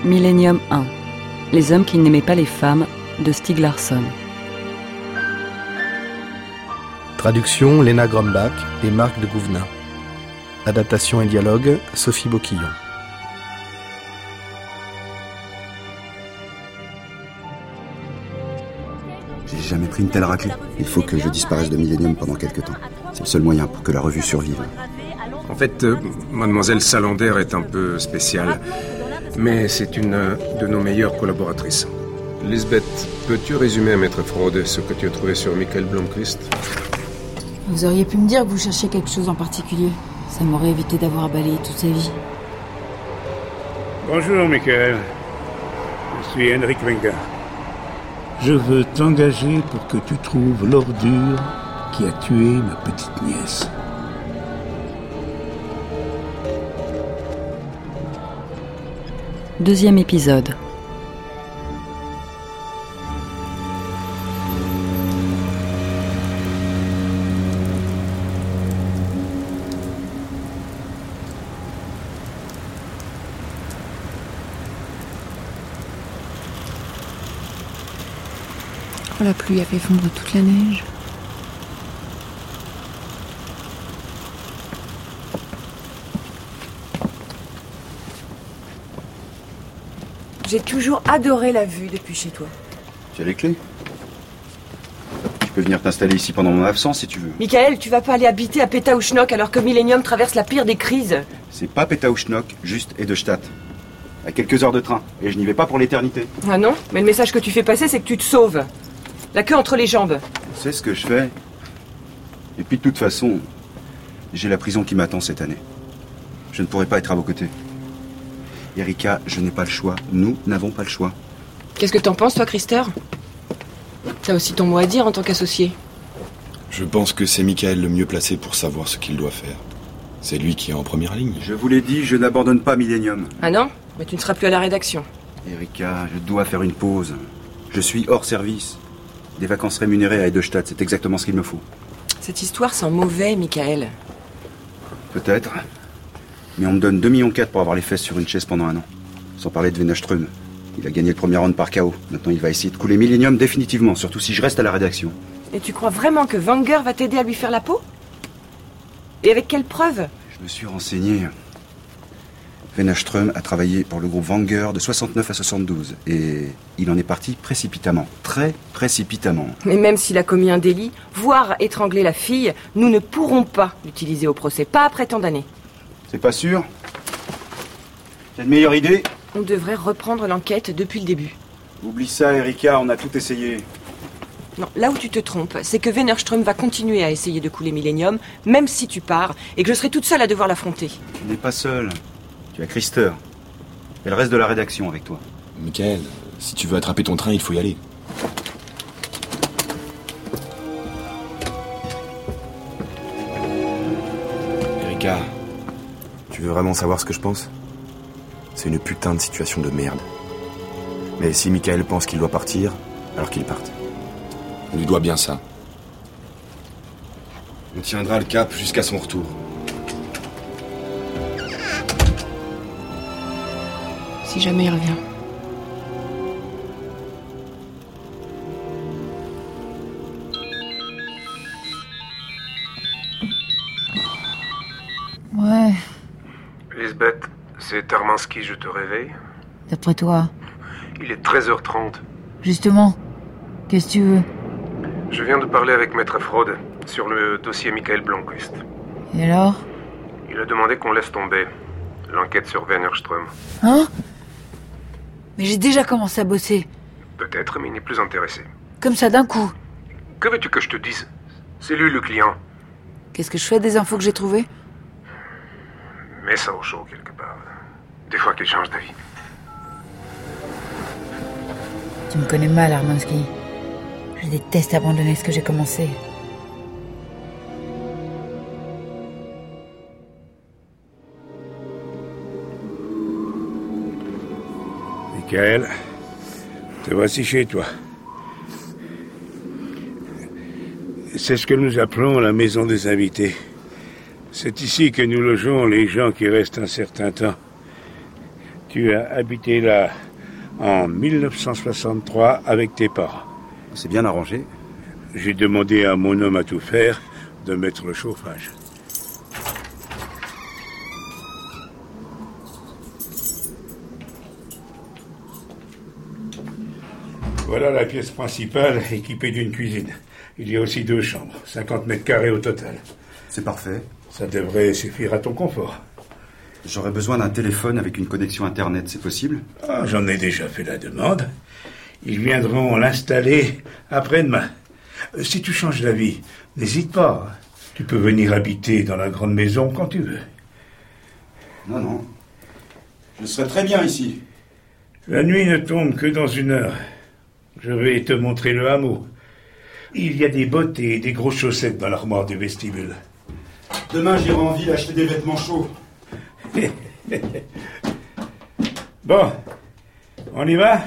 Millennium 1. Les hommes qui n'aimaient pas les femmes de Stieg Larsson. Traduction Léna Grumbach et Marc de Gouvenin. Adaptation et dialogue Sophie Boquillon. J'ai jamais pris une telle raclée. Il faut que je disparaisse de Millennium pendant quelque temps. C'est le seul moyen pour que la revue survive. En fait, mademoiselle Salander est un peu spéciale, mais c'est une de nos meilleures collaboratrices. Lisbeth, peux-tu résumer à Maître Freud ce que tu as trouvé sur Michael Blomqvist? Vous auriez pu me dire que vous cherchiez quelque chose en particulier. Ça m'aurait évité d'avoir balayé toute sa vie. Bonjour, Michael. Je suis Henrik Wenger. Je veux t'engager pour que tu trouves l'ordure qui a tué ma petite nièce. Deuxième épisode. Oh, la pluie a fait fondre toute la neige. J'ai toujours adoré la vue depuis chez toi. Tu as les clés? Tu peux venir t'installer ici pendant mon absence si tu veux. Michael, tu vas pas aller habiter à Pétaouchnok alors que Millennium traverse la pire des crises. C'est pas Pétaouchnok, juste Edelstadt. À quelques heures de train. Et je n'y vais pas pour l'éternité. Ah non? Mais le message que tu fais passer, c'est que tu te sauves. La queue entre les jambes. C'est ce que je fais. Et puis de toute façon, j'ai la prison qui m'attend cette année. Je ne pourrai pas être à vos côtés. Erika, je n'ai pas le choix. Nous n'avons pas le choix. Qu'est-ce que t'en penses, toi, Christer? T'as aussi ton mot à dire en tant qu'associé. Je pense que c'est Michael le mieux placé pour savoir ce qu'il doit faire. C'est lui qui est en première ligne. Je vous l'ai dit, je n'abandonne pas Millennium. Ah non? Mais tu ne seras plus à la rédaction. Erika, je dois faire une pause. Je suis hors service. Des vacances rémunérées à Edelstadt, c'est exactement ce qu'il me faut. Cette histoire sent mauvais, Michael. Peut-être. Mais on me donne 2,4 millions pour avoir les fesses sur une chaise pendant un an. Sans parler de Wennerström. Il a gagné le premier round par KO. Maintenant, il va essayer de couler Millennium définitivement, surtout si je reste à la rédaction. Et tu crois vraiment que Wenger va t'aider à lui faire la peau? Et avec quelle preuve? Je me suis renseigné. Wennerström a travaillé pour le groupe Wenger de 69 à 72. Et il en est parti précipitamment. Très précipitamment. Mais même s'il a commis un délit, voire étrangler la fille, nous ne pourrons pas l'utiliser au procès. Pas après tant d'années. C'est pas sûr? T'as une meilleure idée? On devrait reprendre l'enquête depuis le début. Oublie ça, Erika, on a tout essayé. Non, là où tu te trompes, c'est que Wennerström va continuer à essayer de couler Millennium, même si tu pars, et que je serai toute seule à devoir l'affronter. Tu n'es pas seule. Tu as Christer. Et le reste de la rédaction avec toi. Michael, si tu veux attraper ton train, il faut y aller. Erika, tu veux vraiment savoir ce que je pense? C'est une putain de situation de merde. Mais si Michael pense qu'il doit partir, alors qu'il parte. On lui doit bien ça. On tiendra le cap jusqu'à son retour. Si jamais il revient. Ouais. Lisbeth, c'est Tarmansky, je te réveille. D'après toi? Il est 13h30. Justement. Qu'est-ce que tu veux? Je viens de parler avec Maître Freud sur le dossier Michael Blomqvist. Et alors? Il a demandé qu'on laisse tomber l'enquête sur Wennerström. Hein? Mais j'ai déjà commencé à bosser. Peut-être, mais il n'est plus intéressé. Comme ça d'un coup. Que veux-tu que je te dise? C'est lui le client. Qu'est-ce que je fais des infos que j'ai trouvées? Mets ça au chaud quelque part. Des fois qu'il change d'avis. Tu me connais mal, Armansky. Je déteste abandonner ce que j'ai commencé. Michael, te voici chez toi. C'est ce que nous appelons la maison des invités. C'est ici que nous logeons les gens qui restent un certain temps. Tu as habité là en 1963 avec tes parents. C'est bien arrangé. J'ai demandé à mon homme à tout faire de mettre le chauffage. Voilà la pièce principale équipée d'une cuisine. Il y a aussi 2 chambres, 50 mètres carrés au total. C'est parfait. Ça devrait suffire à ton confort. J'aurais besoin d'un téléphone avec une connexion Internet, c'est possible? J'en ai déjà fait la demande. Ils viendront l'installer après-demain. Si tu changes d'avis, n'hésite pas. Tu peux venir habiter dans la grande maison quand tu veux. Non. Je serai très bien ici. La nuit ne tombe que dans 1 heure. Je vais te montrer le hameau. Il y a des bottes et des grosses chaussettes dans l'armoire du vestibule. Demain, j'irai en ville acheter des vêtements chauds. Bon, on y va?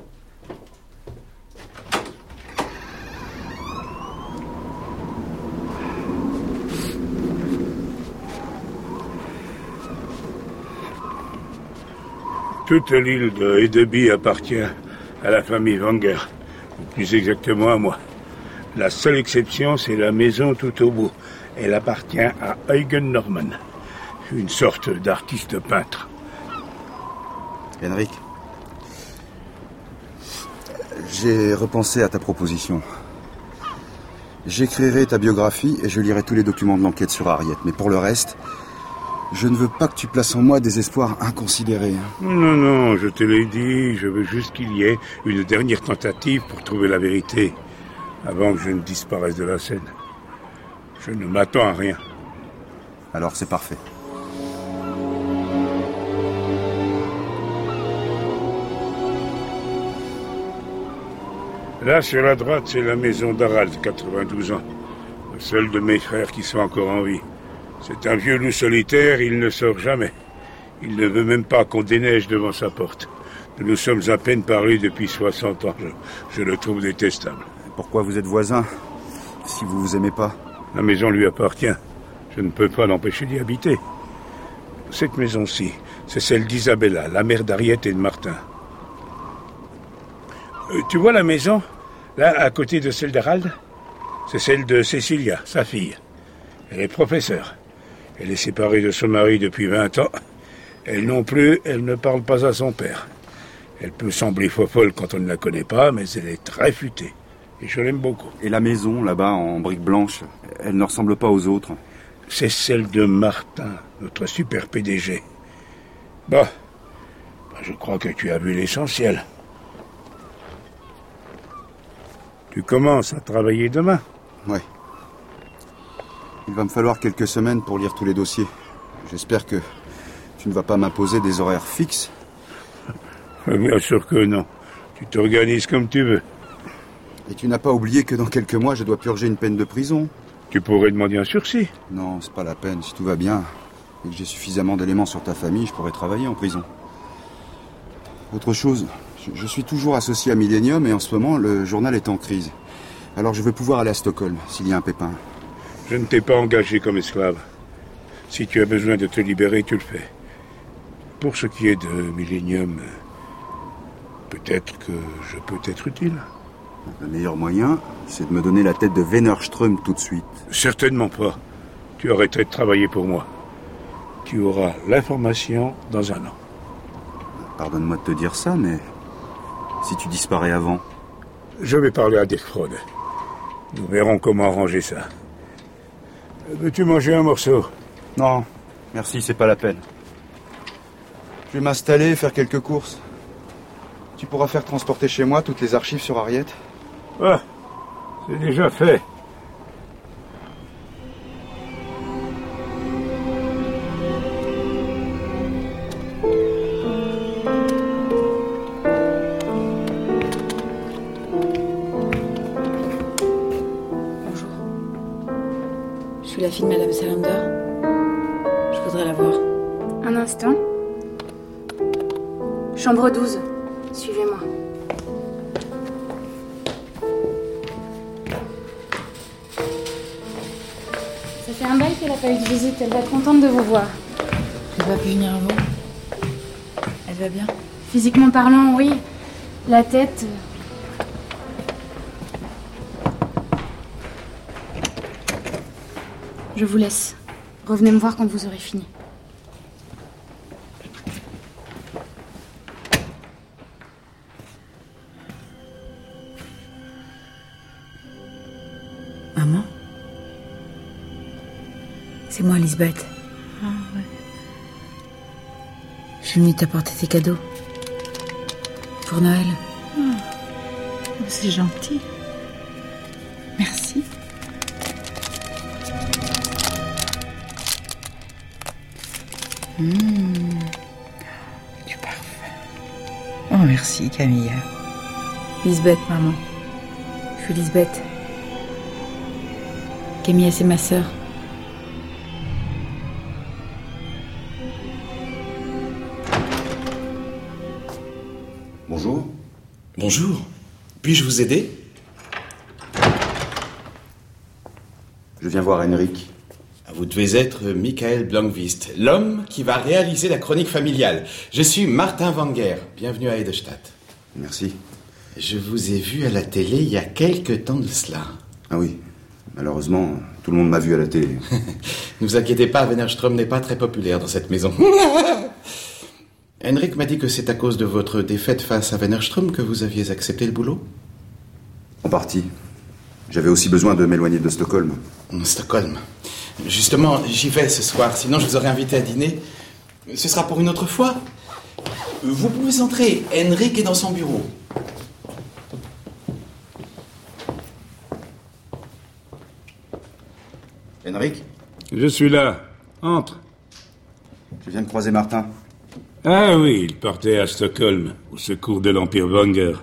Toute l'île de Hedeby appartient à la famille Wenger, ou plus exactement à moi. La seule exception, c'est la maison tout au bout. Elle appartient à Eugen Norman, une sorte d'artiste peintre. Henrik, j'ai repensé à ta proposition. J'écrirai ta biographie et je lirai tous les documents de l'enquête sur Harriet. Mais pour le reste, je ne veux pas que tu places en moi des espoirs inconsidérés. Non, je te l'ai dit, je veux juste qu'il y ait une dernière tentative pour trouver la vérité, avant que je ne disparaisse de la scène. Je ne m'attends à rien. Alors c'est parfait. Là, sur la droite, c'est la maison d'Harald, 92 ans. Le seul de mes frères qui soit encore en vie. C'est un vieux loup solitaire, il ne sort jamais. Il ne veut même pas qu'on déneige devant sa porte. Nous nous sommes à peine parlé depuis 60 ans. Je le trouve détestable. Pourquoi vous êtes voisins, si vous vous aimez pas? La maison lui appartient. Je ne peux pas l'empêcher d'y habiter. Cette maison-ci, c'est celle d'Isabella, la mère d'Harriet et de Martin. Tu vois la maison, là, à côté de celle d'Harald? C'est celle de Cecilia, sa fille. Elle est professeure. Elle est séparée de son mari depuis 20 ans. Elle non plus, elle ne parle pas à son père. Elle peut sembler fofolle quand on ne la connaît pas, mais elle est très futée. Et je l'aime beaucoup. Et la maison, là-bas, en briques blanches, elle ne ressemble pas aux autres? C'est celle de Martin, notre super PDG. Bon, je crois que tu as vu l'essentiel. Tu commences à travailler demain? Ouais. Il va me falloir quelques semaines pour lire tous les dossiers. J'espère que tu ne vas pas m'imposer des horaires fixes. Bien sûr que non. Tu t'organises comme tu veux. Et tu n'as pas oublié que dans quelques mois, je dois purger une peine de prison? Tu pourrais demander un sursis. Non, c'est pas la peine. Si tout va bien et que j'ai suffisamment d'éléments sur ta famille, je pourrais travailler en prison. Autre chose, je suis toujours associé à Millennium et en ce moment, le journal est en crise. Alors je veux pouvoir aller à Stockholm, s'il y a un pépin. Je ne t'ai pas engagé comme esclave. Si tu as besoin de te libérer, tu le fais. Pour ce qui est de Millennium, peut-être que je peux t'être utile. Le meilleur moyen, c'est de me donner la tête de Wennerström tout de suite. Certainement pas. Tu arrêterais de travailler pour moi. Tu auras l'information dans 1 an. Pardonne-moi de te dire ça, mais si tu disparais avant? Je vais parler à Dirk Frode. Nous verrons comment arranger ça. Veux-tu manger un morceau? Non, merci, c'est pas la peine. Je vais m'installer et faire quelques courses. Tu pourras faire transporter chez moi toutes les archives sur Harriet? Ah, c'est déjà fait. Bonjour. Je suis la fille de Madame Salander. Je voudrais la voir. Un instant. Chambre 12. Suivez-moi. Ça fait un bail qu'elle n'a pas eu de visite. Elle va être contente de vous voir. Elle n'a pas pu venir avant. Elle va bien? Physiquement parlant, oui. La tête... Je vous laisse. Revenez me voir quand vous aurez fini. Maman? C'est moi, Lisbeth. Ah ouais. Je suis venue t'apporter tes cadeaux. Pour Noël. C'est gentil. Merci. Du parfum. Oh, merci, Camille. Lisbeth, maman. Je suis Lisbeth. Camille, c'est ma sœur. Bonjour. Bonjour. Puis-je vous aider? Je viens voir Henrik. Vous devez être Michael Blankvist, l'homme qui va réaliser la chronique familiale. Je suis Martin Wenger. Bienvenue à Edelstadt. Merci. Je vous ai vu à la télé il y a quelque temps de cela. Ah oui. Malheureusement, tout le monde m'a vu à la télé. Ne vous inquiétez pas, Wennerström n'est pas très populaire dans cette maison. Henrik m'a dit que c'est à cause de votre défaite face à Wennerström que vous aviez accepté le boulot. En partie. J'avais aussi besoin de m'éloigner de Stockholm. Stockholm. Justement, j'y vais ce soir, sinon je vous aurais invité à dîner. Ce sera pour une autre fois. Vous pouvez entrer, Henrik est dans son bureau. Henrik? Je suis là. Entre. Je viens de croiser Martin. Ah oui, il partait à Stockholm, au secours de l'Empire Wenger.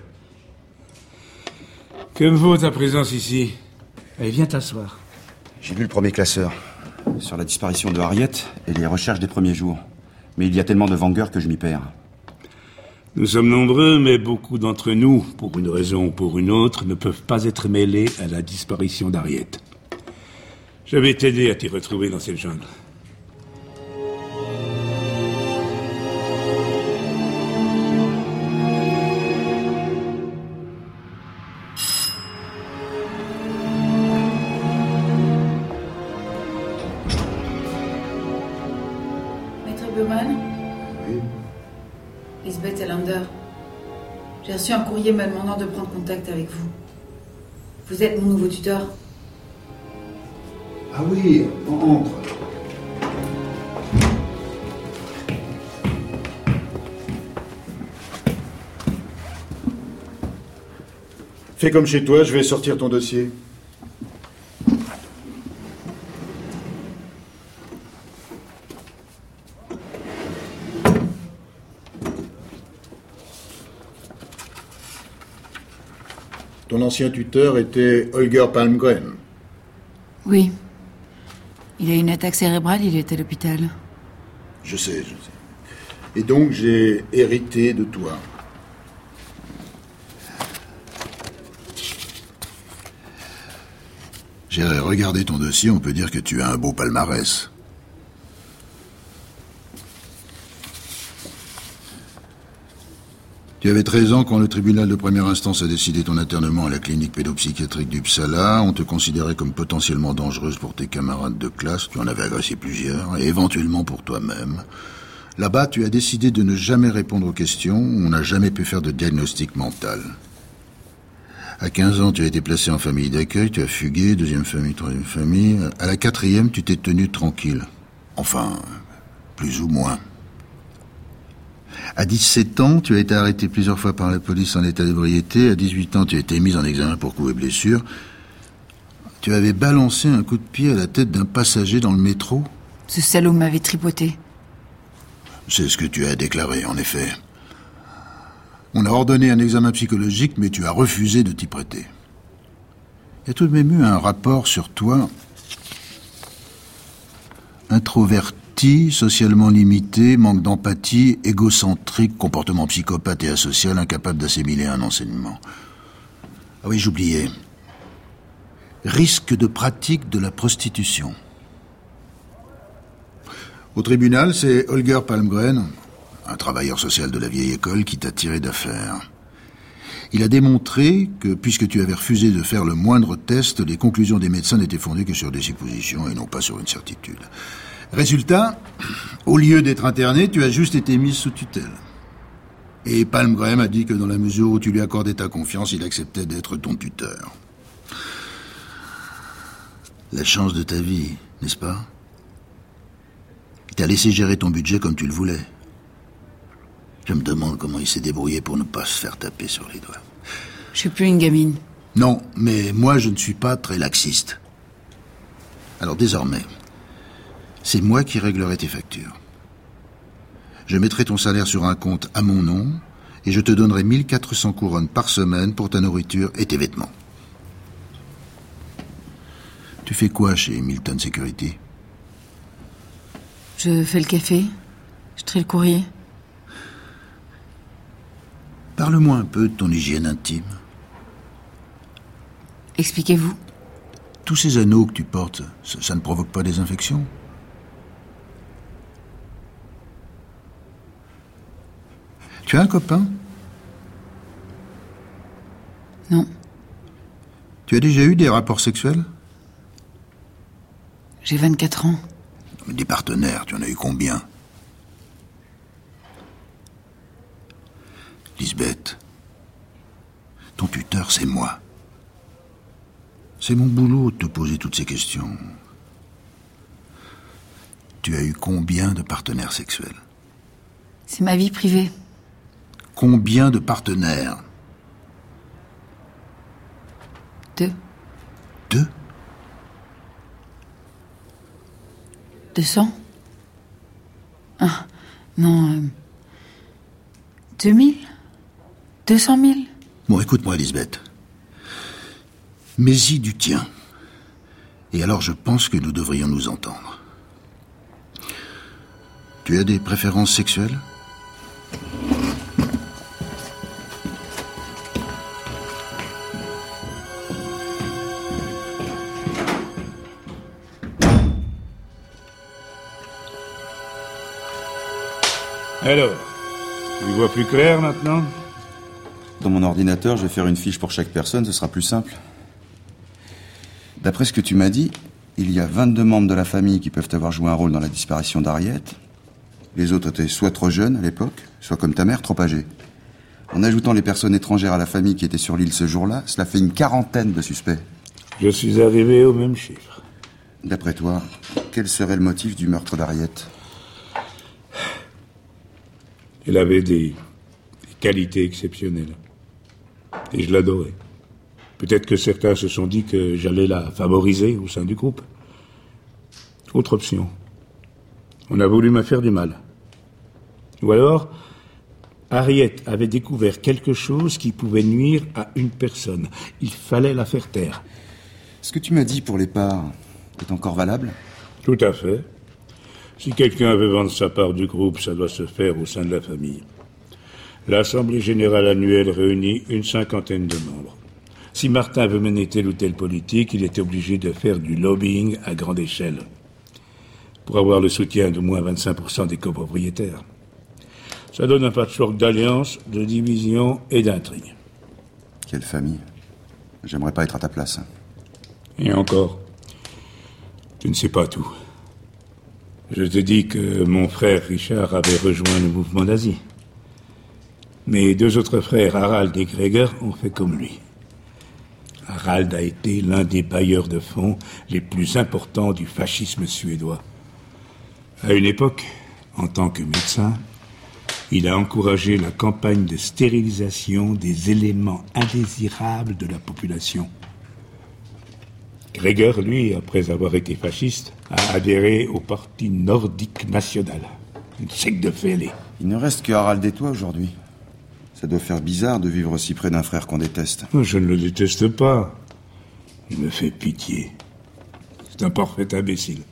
Que me vaut ta présence ici? Allez, viens t'asseoir. J'ai lu le premier classeur sur la disparition de Harriet et les recherches des premiers jours. Mais il y a tellement de Wenger que je m'y perds. Nous sommes nombreux, mais beaucoup d'entre nous, pour une raison ou pour une autre, ne peuvent pas être mêlés à la disparition d'Harriet. Je vais t'aider à t'y retrouver dans cette jungle. Lisbeth Elander. J'ai reçu un courrier me demandant de prendre contact avec vous. Vous êtes mon nouveau tuteur. Ah oui, entre. Fais comme chez toi, je vais sortir ton dossier. Ton ancien tuteur était Holger Palmgren. Oui. Il a eu une attaque cérébrale, il est à l'hôpital. Je sais. Et donc j'ai hérité de toi. J'ai regardé ton dossier, on peut dire que tu as un beau palmarès. Tu avais 13 ans quand le tribunal de première instance a décidé ton internement à la clinique pédopsychiatrique d'Uppsala. On te considérait comme potentiellement dangereuse pour tes camarades de classe. Tu en avais agressé plusieurs, et éventuellement pour toi-même. Là-bas, tu as décidé de ne jamais répondre aux questions. On n'a jamais pu faire de diagnostic mental. À 15 ans, tu as été placé en famille d'accueil. Tu as fugué, deuxième famille, troisième famille. À la 4e, tu t'es tenu tranquille. Enfin, plus ou moins. À 17 ans, tu as été arrêté plusieurs fois par la police en état d'ébriété. À 18 ans, tu as été mis en examen pour coups et blessures. Tu avais balancé un coup de pied à la tête d'un passager dans le métro. Ce salaud m'avait tripoté. C'est ce que tu as déclaré, en effet. On a ordonné un examen psychologique, mais tu as refusé de t'y prêter. Il y a tout de même eu un rapport sur toi. Introverti, socialement limité, manque d'empathie, égocentrique, comportement psychopathe et asocial, incapable d'assimiler un enseignement. Ah oui, j'oubliais. Risque de pratique de la prostitution. Au tribunal, c'est Holger Palmgren. un travailleur social de la vieille école qui t'a tiré d'affaire. Il a démontré que, puisque tu avais refusé de faire le moindre test, les conclusions des médecins n'étaient fondées que sur des suppositions et non pas sur une certitude. Résultat, au lieu d'être interné, tu as juste été mise sous tutelle. Et Palmgren a dit que dans la mesure où tu lui accordais ta confiance, il acceptait d'être ton tuteur. La chance de ta vie, n'est-ce pas? Il t'a laissé gérer ton budget comme tu le voulais. Je me demande comment il s'est débrouillé pour ne pas se faire taper sur les doigts. Je suis plus une gamine. Non, mais moi je ne suis pas très laxiste. Alors désormais, c'est moi qui réglerai tes factures. Je mettrai ton salaire sur un compte à mon nom et je te donnerai 1400 couronnes par semaine pour ta nourriture et tes vêtements. Tu fais quoi chez Milton Security? Je fais le café. Je trie le courrier. Parle-moi un peu de ton hygiène intime. Expliquez-vous. Tous ces anneaux que tu portes, ça ne provoque pas des infections? Tu as un copain? Non. Tu as déjà eu des rapports sexuels? J'ai 24 ans. Mais des partenaires, tu en as eu combien? Lisbeth, ton tuteur, c'est moi. C'est mon boulot de te poser toutes ces questions. Tu as eu combien de partenaires sexuels? C'est ma vie privée. Combien de partenaires? 2. 2? 200? Ah, non, 2000? 200 000? Bon, écoute-moi, Lisbeth. Mets-y du tien. Et alors je pense que nous devrions nous entendre. Tu as des préférences sexuelles? Alors, tu y vois plus clair maintenant? Dans mon ordinateur, je vais faire une fiche pour chaque personne, ce sera plus simple. D'après ce que tu m'as dit, il y a 22 membres de la famille qui peuvent avoir joué un rôle dans la disparition d'Harriet. Les autres étaient soit trop jeunes à l'époque, soit comme ta mère, trop âgés. En ajoutant les personnes étrangères à la famille qui étaient sur l'île ce jour-là, cela fait une 40aine de suspects. Je suis arrivé au même chiffre. D'après toi, quel serait le motif du meurtre d'Harriet? Elle avait des qualités exceptionnelles. Et je l'adorais. Peut-être que certains se sont dit que j'allais la favoriser au sein du groupe. Autre option. On a voulu me faire du mal. Ou alors, Harriet avait découvert quelque chose qui pouvait nuire à une personne. Il fallait la faire taire. Ce que tu m'as dit pour les parts est encore valable? Tout à fait. Si quelqu'un veut vendre sa part du groupe, ça doit se faire au sein de la famille. L'Assemblée générale annuelle réunit une 50aine de membres. Si Martin veut mener telle ou telle politique, il est obligé de faire du lobbying à grande échelle pour avoir le soutien d'au moins 25% des copropriétaires. Ça donne un patchwork d'alliances, de divisions et d'intrigues. Quelle famille. J'aimerais pas être à ta place. Et encore, tu ne sais pas tout. Je te dis que mon frère Richard avait rejoint le mouvement d'Asie. Mes 2 autres frères, Harald et Gregor, ont fait comme lui. Harald a été l'un des bailleurs de fonds les plus importants du fascisme suédois. À une époque, en tant que médecin, il a encouragé la campagne de stérilisation des éléments indésirables de la population. Gregor, lui, après avoir été fasciste, a adhéré au parti nordique national, une secte de fêlés. Il ne reste que Harald et toi aujourd'hui. Ça doit faire bizarre de vivre si près d'un frère qu'on déteste. Je ne le déteste pas. Il me fait pitié. C'est un parfait imbécile.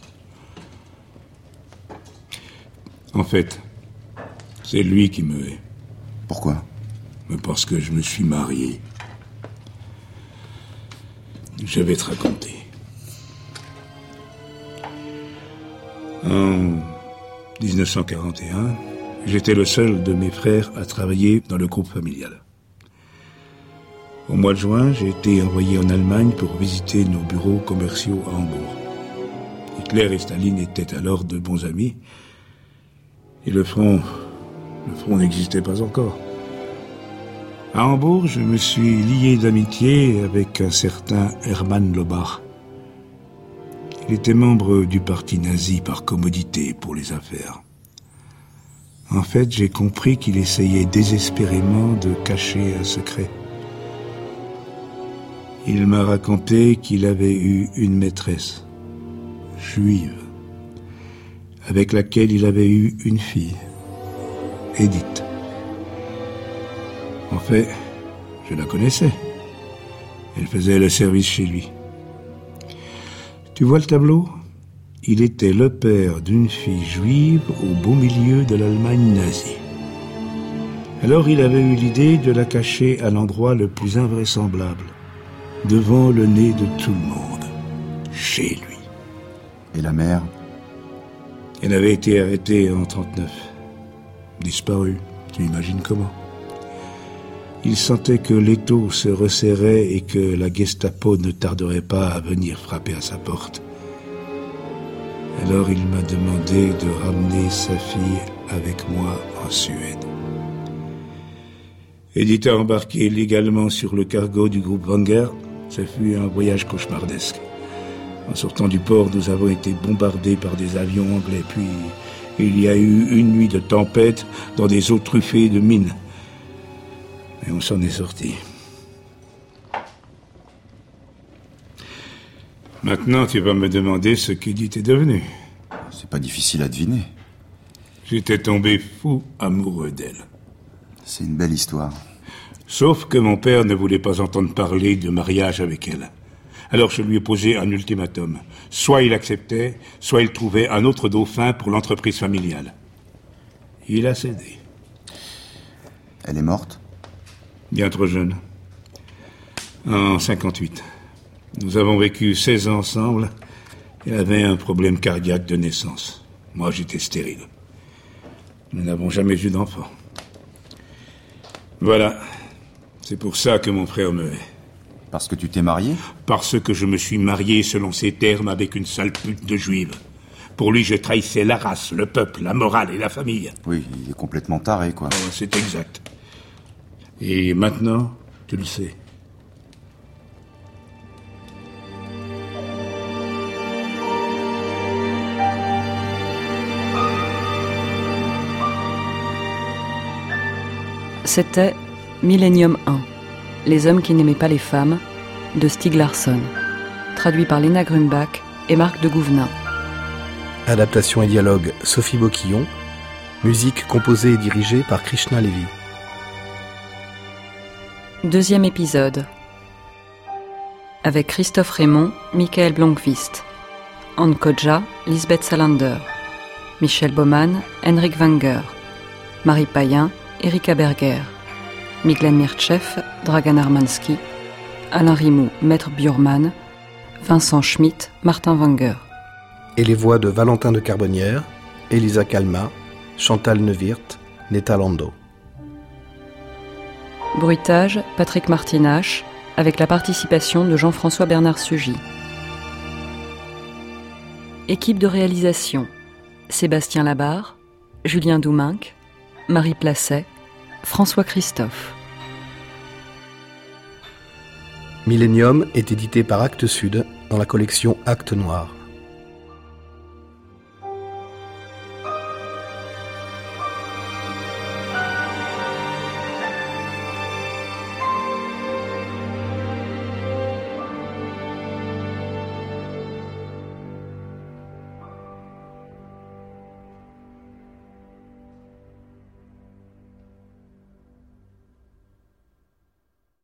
En fait, c'est lui qui me hait. Pourquoi? Parce que je me suis marié. Je vais te raconter. En 1941, J'étais le seul de mes frères à travailler dans le groupe familial. Au mois de juin, j'ai été envoyé en Allemagne pour visiter nos bureaux commerciaux à Hambourg. Hitler et Staline étaient alors de bons amis, et le front n'existait pas encore. À Hambourg, je me suis lié d'amitié avec un certain Hermann Lobach. Il était membre du parti nazi par commodité pour les affaires. En fait, j'ai compris qu'il essayait désespérément de cacher un secret. Il m'a raconté qu'il avait eu une maîtresse, juive, avec laquelle il avait eu une fille, Edith. En fait, je la connaissais. Elle faisait le service chez lui. Tu vois le tableau ? Il était le père d'une fille juive au beau milieu de l'Allemagne nazie. Alors il avait eu l'idée de la cacher à l'endroit le plus invraisemblable, devant le nez de tout le monde, chez lui. Et la mère ? Elle avait été arrêtée en 1939. Disparue, tu imagines comment. Il sentait que l'étau se resserrait et que la Gestapo ne tarderait pas à venir frapper à sa porte. Alors il m'a demandé de ramener sa fille avec moi en Suède. Edith a embarqué illégalement sur le cargo du groupe Wenger. Ce fut un voyage cauchemardesque. En sortant du port, nous avons été bombardés par des avions anglais. Puis, il y a eu une nuit de tempête dans des eaux truffées de mines. Mais on s'en est sorti. Maintenant, tu vas me demander ce qu'Edith est devenue. C'est pas difficile à deviner. J'étais tombé fou amoureux d'elle. C'est une belle histoire. Sauf que mon père ne voulait pas entendre parler de mariage avec elle. Alors je lui ai posé un ultimatum. Soit il acceptait, soit il trouvait un autre dauphin pour l'entreprise familiale. Il a cédé. Elle est morte ? Bien trop jeune. En 58. Nous avons vécu 16 ans ensemble. Elle avait un problème cardiaque de naissance. Moi, j'étais stérile. Nous n'avons jamais eu d'enfant. Voilà. C'est pour ça que mon frère me hait. Parce que tu t'es marié ? Parce que je me suis marié selon ses termes avec une sale pute de juive. Pour lui, je trahissais la race, le peuple, la morale et la famille. Oui, il est complètement taré, quoi. Oh, c'est exact. Et maintenant, tu le sais. C'était Millennium 1, Les hommes qui n'aimaient pas les femmes, de Stieg Larsson, traduit par Léna Grumbach et Marc de Gouvenin. Adaptation et dialogue Sophie Boquillon, musique composée et dirigée par Krishna Levy. Deuxième épisode. Avec Christophe Raymond, Michael Blomqvist, Anne Kodja, Lisbeth Salander, Michel Baumann, Henrik Wenger, Marie Payen, Erika Berger, Miglen Mirtscheff, Dragan Armansky, Alain Rimou, Maître Bjurman, Vincent Schmitt, Martin Wenger. Et les voix de Valentin de Carbonnière, Elisa Calma, Chantal Neuwirth, Netta Lando. Bruitage, Patrick Martinache, avec la participation de Jean-François Bernard Sugy. Équipe de réalisation, Sébastien Labarre, Julien Douminc, Marie Placet, François Christophe. Millennium est édité par Actes Sud dans la collection Actes Noirs.